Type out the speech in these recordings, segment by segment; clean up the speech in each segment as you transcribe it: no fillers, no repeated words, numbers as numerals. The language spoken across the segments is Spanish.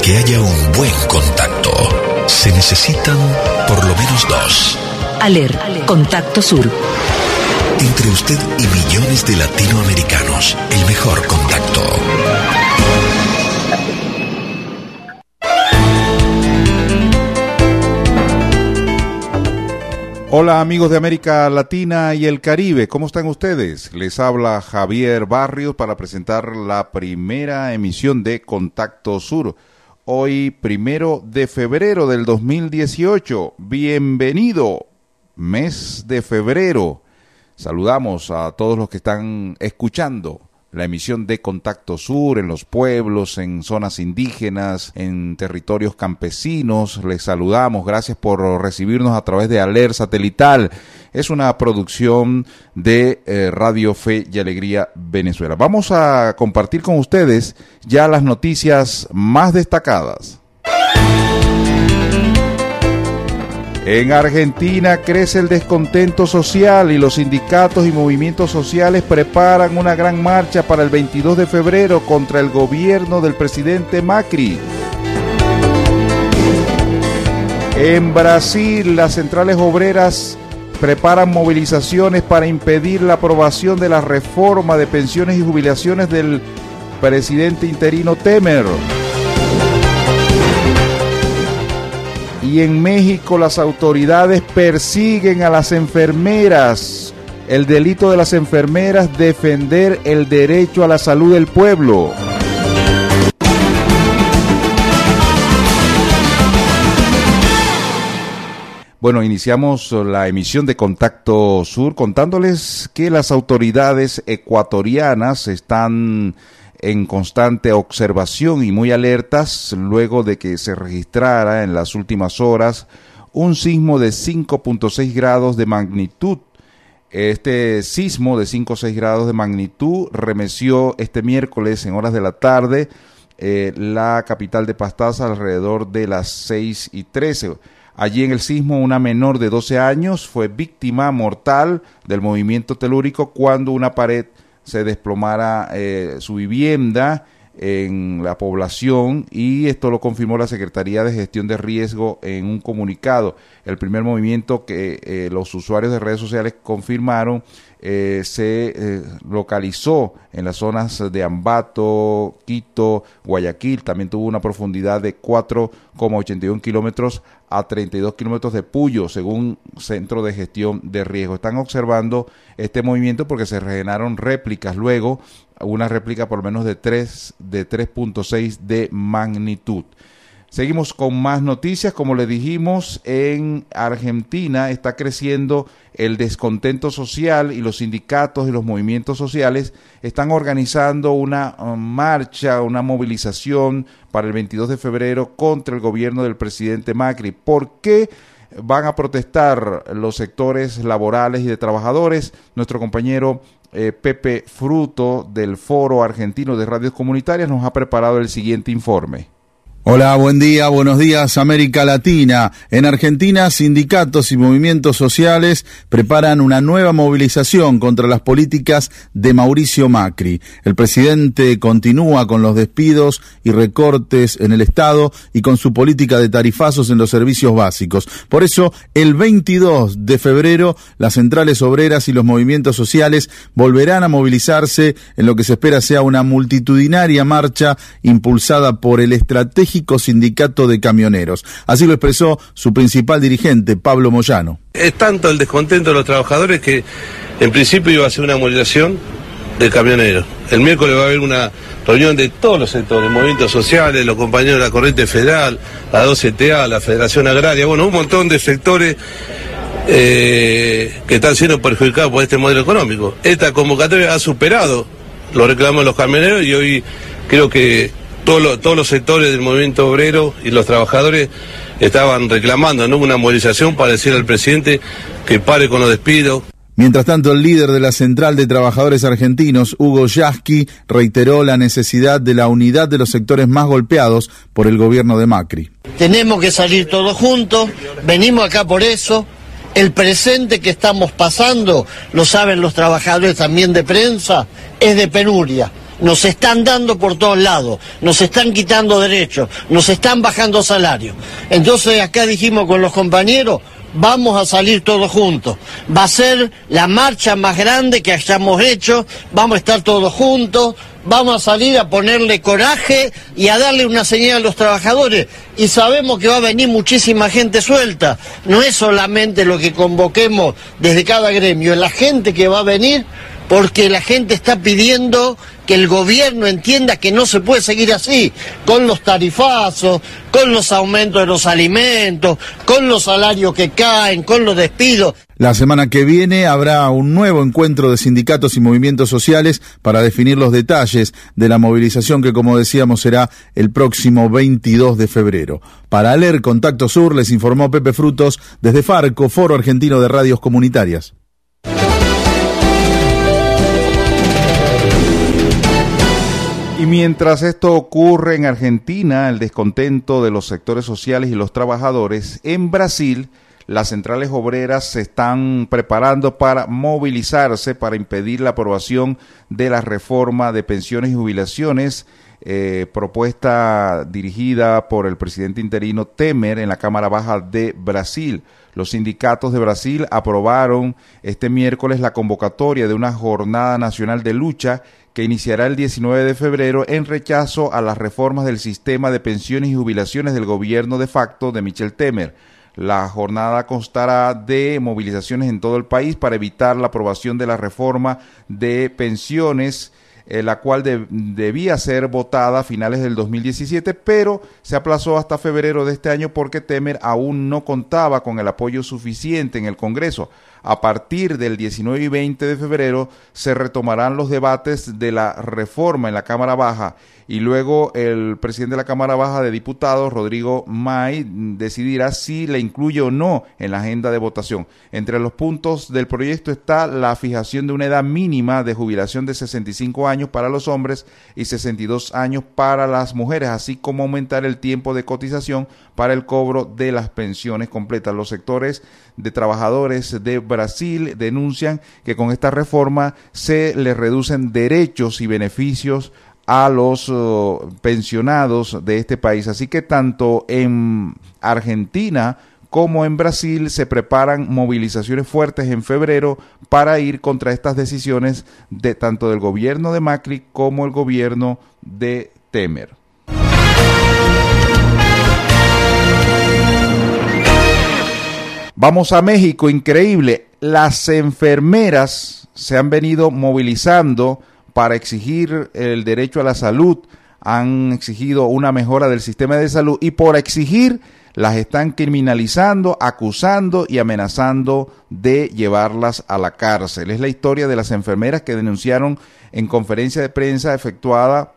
que haya un buen contacto, se necesitan por lo menos dos. ALER, Contacto Sur. Entre usted y millones de latinoamericanos, el mejor contacto. Hola amigos de América Latina y el Caribe, ¿cómo están ustedes? Les habla Javier Barrios para presentar la primera emisión de Contacto Sur. Hoy, 1 de febrero del 2018. Bienvenido, mes de febrero. Saludamos a todos los que están escuchando la emisión de Contacto Sur en los pueblos, en zonas indígenas, en territorios campesinos. Les saludamos, gracias por recibirnos a través de ALER Satelital. Es una producción de Radio Fe y Alegría Venezuela. Vamos a compartir con ustedes ya las noticias más destacadas. En Argentina crece el descontento social y los sindicatos y movimientos sociales preparan una gran marcha para el 22 de febrero contra el gobierno del presidente Macri. En Brasil, las centrales obreras preparan movilizaciones para impedir la aprobación de la reforma de pensiones y jubilaciones del presidente interino Temer. Y en México las autoridades persiguen a las enfermeras. El delito de las enfermeras, defender el derecho a la salud del pueblo. Bueno, iniciamos la emisión de Contacto Sur contándoles que las autoridades ecuatorianas están en constante observación y muy alertas luego de que se registrara en las últimas horas un sismo de 5.6 grados de magnitud. Este sismo de 5.6 grados de magnitud remeció este miércoles en horas de la tarde la capital de Pastaza alrededor de las 6:13. Allí en el sismo una menor de 12 años fue víctima mortal del movimiento telúrico cuando una pared se desplomara su vivienda en la población, y esto lo confirmó la Secretaría de Gestión de Riesgo en un comunicado. El primer movimiento que los usuarios de redes sociales confirmaron se localizó en las zonas de Ambato, Quito, Guayaquil. También tuvo una profundidad de 4,81 kilómetros a 32 kilómetros de Puyo, según Centro de Gestión de Riesgo. Están observando este movimiento porque se generaron réplicas luego, una réplica por lo menos de 3.6 de magnitud. Seguimos con más noticias. Como le dijimos, en Argentina está creciendo el descontento social y los sindicatos y los movimientos sociales están organizando una marcha, una movilización para el 22 de febrero contra el gobierno del presidente Macri. ¿Por qué van a protestar los sectores laborales y de trabajadores? Nuestro compañero Pepe Fruto del Foro Argentino de Radios Comunitarias nos ha preparado el siguiente informe. Hola, buen día, buenos días, América Latina. En Argentina, sindicatos y movimientos sociales preparan una nueva movilización contra las políticas de Mauricio Macri. El presidente continúa con los despidos y recortes en el Estado y con su política de tarifazos en los servicios básicos. Por eso, el 22 de febrero, las centrales obreras y los movimientos sociales volverán a movilizarse en lo que se espera sea una multitudinaria marcha impulsada por el estratégico sindicato de camioneros. Así lo expresó su principal dirigente, Pablo Moyano. Es tanto el descontento de los trabajadores que en principio iba a ser una movilización de camioneros. El miércoles va a haber una reunión de todos los sectores, movimientos sociales, los compañeros de la Corriente Federal, la 2CTA, la Federación Agraria, bueno, un montón de sectores que están siendo perjudicados por este modelo económico. Esta convocatoria ha superado los reclamos de los camioneros y hoy creo que todos los sectores del movimiento obrero y los trabajadores estaban reclamando, ¿no?, una movilización para decirle al presidente que pare con los despidos. Mientras tanto, el líder de la Central de Trabajadores Argentinos, Hugo Yasky, reiteró la necesidad de la unidad de los sectores más golpeados por el gobierno de Macri. Tenemos que salir todos juntos, venimos acá por eso. El presente que estamos pasando, lo saben los trabajadores también de prensa, es de penuria. nos están dando por todos lados, nos están quitando derechos, nos están bajando salarios. Entonces acá dijimos con los compañeros, vamos a salir todos juntos. Va a ser la marcha más grande que hayamos hecho, vamos a estar todos juntos, vamos a salir a ponerle coraje y a darle una señal a los trabajadores. Y sabemos que va a venir muchísima gente suelta. No es solamente lo que convoquemos desde cada gremio, es la gente que va a venir, porque la gente está pidiendo que el gobierno entienda que no se puede seguir así, con los tarifazos, con los aumentos de los alimentos, con los salarios que caen, con los despidos. La semana que viene habrá un nuevo encuentro de sindicatos y movimientos sociales para definir los detalles de la movilización que, como decíamos, será el próximo 22 de febrero. Para leer Contacto Sur les informó Pepe Frutos desde Farco, Foro Argentino de Radios Comunitarias. Y mientras esto ocurre en Argentina, el descontento de los sectores sociales y los trabajadores, en Brasil, las centrales obreras se están preparando para movilizarse para impedir la aprobación de la reforma de pensiones y jubilaciones, propuesta dirigida por el presidente interino Temer en la Cámara Baja de Brasil. Los sindicatos de Brasil aprobaron este miércoles la convocatoria de una jornada nacional de lucha que iniciará el 19 de febrero en rechazo a las reformas del sistema de pensiones y jubilaciones del gobierno de facto de Michel Temer. La jornada constará de movilizaciones en todo el país para evitar la aprobación de la reforma de pensiones, la cual debía ser votada a finales del 2017, pero se aplazó hasta febrero de este año porque Temer aún no contaba con el apoyo suficiente en el Congreso. A partir del 19 y 20 de febrero se retomarán los debates de la reforma en la Cámara Baja y luego el presidente de la Cámara Baja de Diputados, Rodrigo May, decidirá si la incluye o no en la agenda de votación. Entre los puntos del proyecto está la fijación de una edad mínima de jubilación de 65 años para los hombres y 62 años para las mujeres, así como aumentar el tiempo de cotización para el cobro de las pensiones completas. Los sectores de trabajadores de Brasil denuncian que con esta reforma se les reducen derechos y beneficios a los pensionados de este país. Así que tanto en Argentina como en Brasil se preparan movilizaciones fuertes en febrero para ir contra estas decisiones de tanto del gobierno de Macri como el gobierno de Temer. Vamos a México, increíble. Las enfermeras se han venido movilizando para exigir el derecho a la salud, han exigido una mejora del sistema de salud y por exigir las están criminalizando, acusando y amenazando de llevarlas a la cárcel. Es la historia de las enfermeras que denunciaron en conferencia de prensa efectuada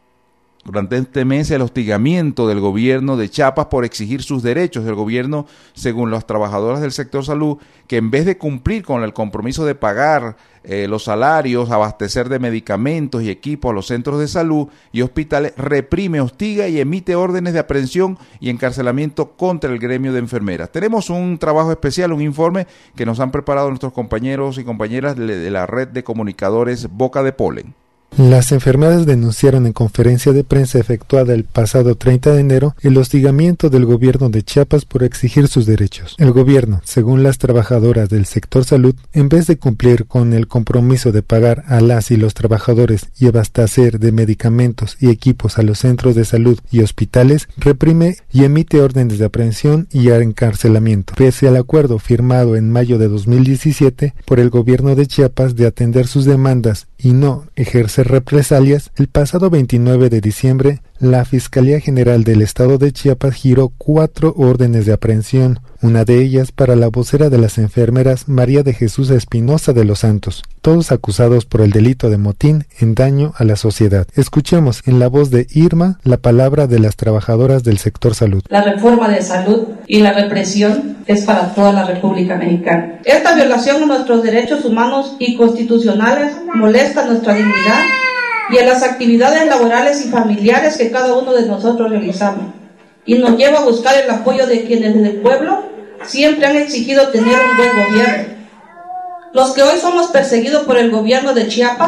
durante este mes el hostigamiento del gobierno de Chiapas por exigir sus derechos. El gobierno, según las trabajadoras del sector salud, que en vez de cumplir con el compromiso de pagar los salarios, abastecer de medicamentos y equipos a los centros de salud y hospitales, reprime, hostiga y emite órdenes de aprehensión y encarcelamiento contra el gremio de enfermeras. Tenemos un trabajo especial, un informe que nos han preparado nuestros compañeros y compañeras de la red de comunicadores Boca de Polen. Las enfermeras denunciaron en conferencia de prensa efectuada el pasado 30 de enero el hostigamiento del gobierno de Chiapas por exigir sus derechos. El gobierno, según las trabajadoras del sector salud, en vez de cumplir con el compromiso de pagar a las y los trabajadores y abastecer de medicamentos y equipos a los centros de salud y hospitales, reprime y emite órdenes de aprehensión y encarcelamiento. Pese al acuerdo firmado en mayo de 2017 por el gobierno de Chiapas de atender sus demandas y no ejercer represalias, el pasado 29 de diciembre, la Fiscalía General del Estado de Chiapas giró 4 órdenes de aprehensión, una de ellas para la vocera de las enfermeras María de Jesús Espinosa de los Santos, todos acusados por el delito de motín en daño a la sociedad. Escuchemos en la voz de Irma la palabra de las trabajadoras del sector salud. La reforma de salud y la represión es para toda la República Mexicana. Esta violación a nuestros derechos humanos y constitucionales molesta nuestra dignidad y a las actividades laborales y familiares que cada uno de nosotros realizamos, y nos lleva a buscar el apoyo de quienes desde el pueblo siempre han exigido tener un buen gobierno. Los que hoy somos perseguidos por el gobierno de Chiapas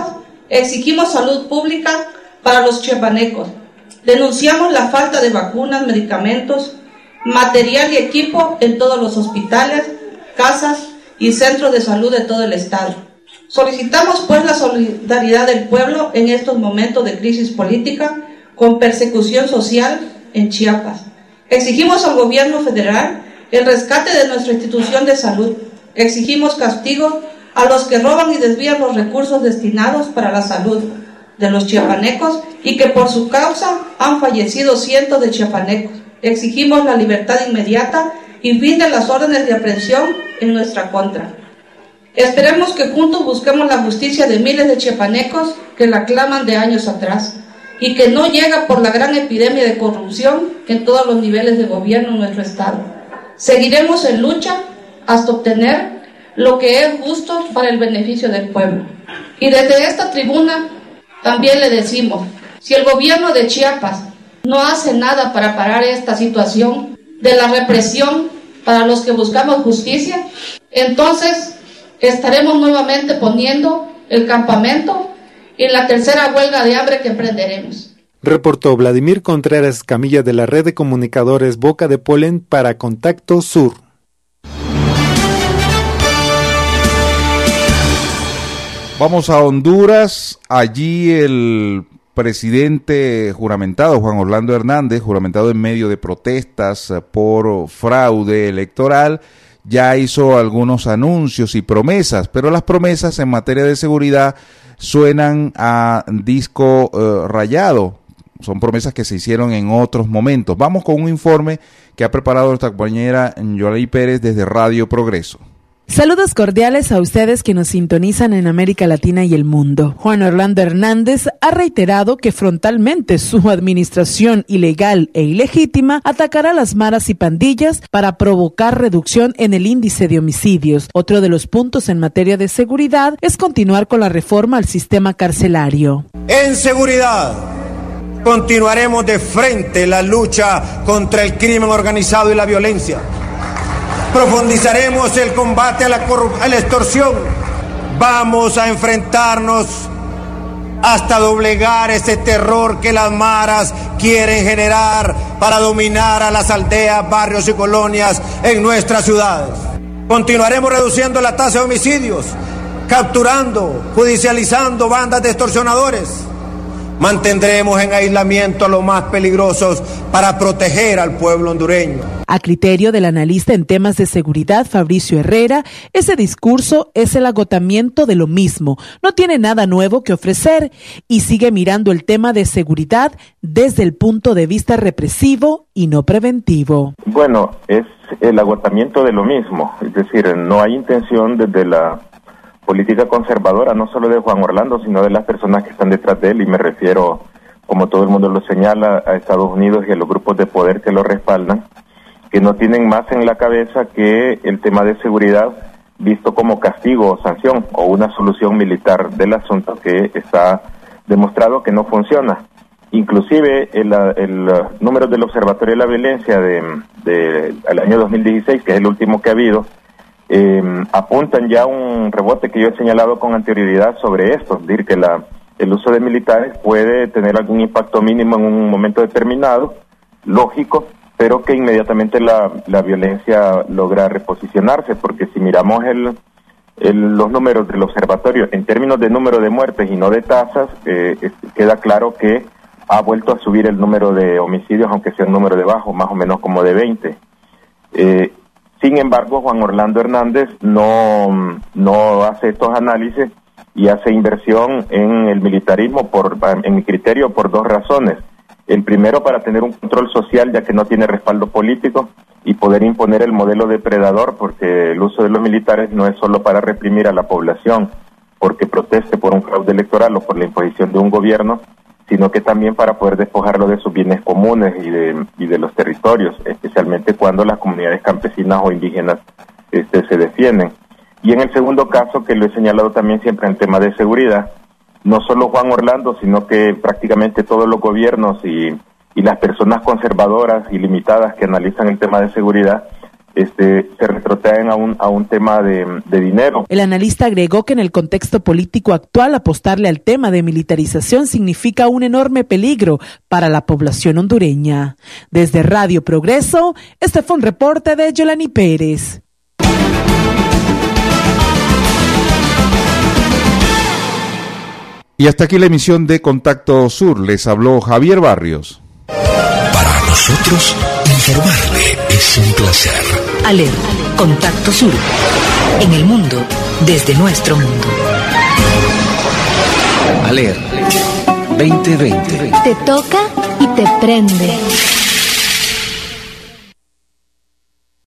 Exigimos salud pública para los chiapanecos. Denunciamos la falta de vacunas, medicamentos, material y equipo en todos los hospitales, casas y centros de salud de todo el estado. Solicitamos pues la solidaridad del pueblo en estos momentos de crisis política con persecución social en Chiapas. Exigimos al gobierno federal el rescate de nuestra institución de salud. Exigimos castigo a los que roban y desvían los recursos destinados para la salud de los chiapanecos y que por su causa han fallecido cientos de chiapanecos. Exigimos la libertad inmediata y fin de las órdenes de aprehensión en nuestra contra. Esperemos que juntos busquemos la justicia de miles de chiapanecos que la claman de años atrás y que no llega por la gran epidemia de corrupción en todos los niveles de gobierno en nuestro estado. Seguiremos en lucha hasta obtener lo que es justo para el beneficio del pueblo. Y desde esta tribuna también le decimos, si el gobierno de Chiapas no hace nada para parar esta situación de la represión para los que buscamos justicia, entonces estaremos nuevamente poniendo el campamento en la tercera huelga de hambre que emprenderemos. Reportó Vladimir Contreras Camilla de la Red de Comunicadores Boca de Polen para Contacto Sur. Vamos a Honduras. Allí el presidente juramentado, Juan Orlando Hernández, juramentado en medio de protestas por fraude electoral, ya hizo algunos anuncios y promesas, pero las promesas en materia de seguridad suenan a disco rayado. Son promesas que se hicieron en otros momentos. Vamos con un informe que ha preparado nuestra compañera Yolay Pérez desde Radio Progreso. Saludos cordiales a ustedes que nos sintonizan en América Latina y el mundo. Juan Orlando Hernández ha reiterado que frontalmente su administración ilegal e ilegítima atacará a las maras y pandillas para provocar reducción en el índice de homicidios. Otro de los puntos en materia de seguridad es continuar con la reforma al sistema carcelario. En seguridad, continuaremos de frente la lucha contra el crimen organizado y la violencia. Profundizaremos el combate a la extorsión. Vamos a enfrentarnos hasta doblegar ese terror que las maras quieren generar para dominar a las aldeas, barrios y colonias en nuestras ciudades. Continuaremos reduciendo la tasa de homicidios, capturando, judicializando bandas de extorsionadores. Mantendremos en aislamiento a los más peligrosos para proteger al pueblo hondureño. A criterio del analista en temas de seguridad, Fabricio Herrera, ese discurso es el agotamiento de lo mismo. No tiene nada nuevo que ofrecer y sigue mirando el tema de seguridad desde el punto de vista represivo y no preventivo. Bueno, es el agotamiento de lo mismo. Es decir, no hay intención desde la política conservadora, no solo de Juan Orlando, sino de las personas que están detrás de él, y me refiero, como todo el mundo lo señala, a Estados Unidos y a los grupos de poder que lo respaldan, que no tienen más en la cabeza que el tema de seguridad visto como castigo o sanción o una solución militar del asunto que está demostrado que no funciona. Inclusive el número del Observatorio de la Violencia del año 2016, que es el último que ha habido, apuntan ya un rebote que yo he señalado con anterioridad sobre esto, es decir, que el uso de militares puede tener algún impacto mínimo en un momento determinado, lógico, pero que inmediatamente la violencia logra reposicionarse, porque si miramos los números del observatorio en términos de número de muertes y no de tasas, queda claro que ha vuelto a subir el número de homicidios, aunque sea un número de bajo, más o menos como de 20. Sin embargo, Juan Orlando Hernández no hace estos análisis y hace inversión en el militarismo, en mi criterio, por dos razones. El primero, para tener un control social, ya que no tiene respaldo político, y poder imponer el modelo depredador, porque el uso de los militares no es solo para reprimir a la población, porque proteste por un fraude electoral o por la imposición de un gobierno, sino que también para poder despojarlo de sus bienes comunes y de los territorios, especialmente cuando las comunidades campesinas o indígenas se defienden. Y en el segundo caso, que lo he señalado también siempre en el tema de seguridad, no solo Juan Orlando, sino que prácticamente todos los gobiernos y las personas conservadoras y limitadas que analizan el tema de seguridad se retrotraen a un tema de dinero. El analista agregó que en el contexto político actual apostarle al tema de militarización significa un enorme peligro para la población hondureña. Desde Radio Progreso, este fue un reporte de Yolani Pérez. Y hasta aquí la emisión de Contacto Sur. Les habló Javier Barrios. Para nosotros, informarle es un placer. ALER, Contacto Sur. En el mundo, desde nuestro mundo. ALER 2020. Te toca y te prende.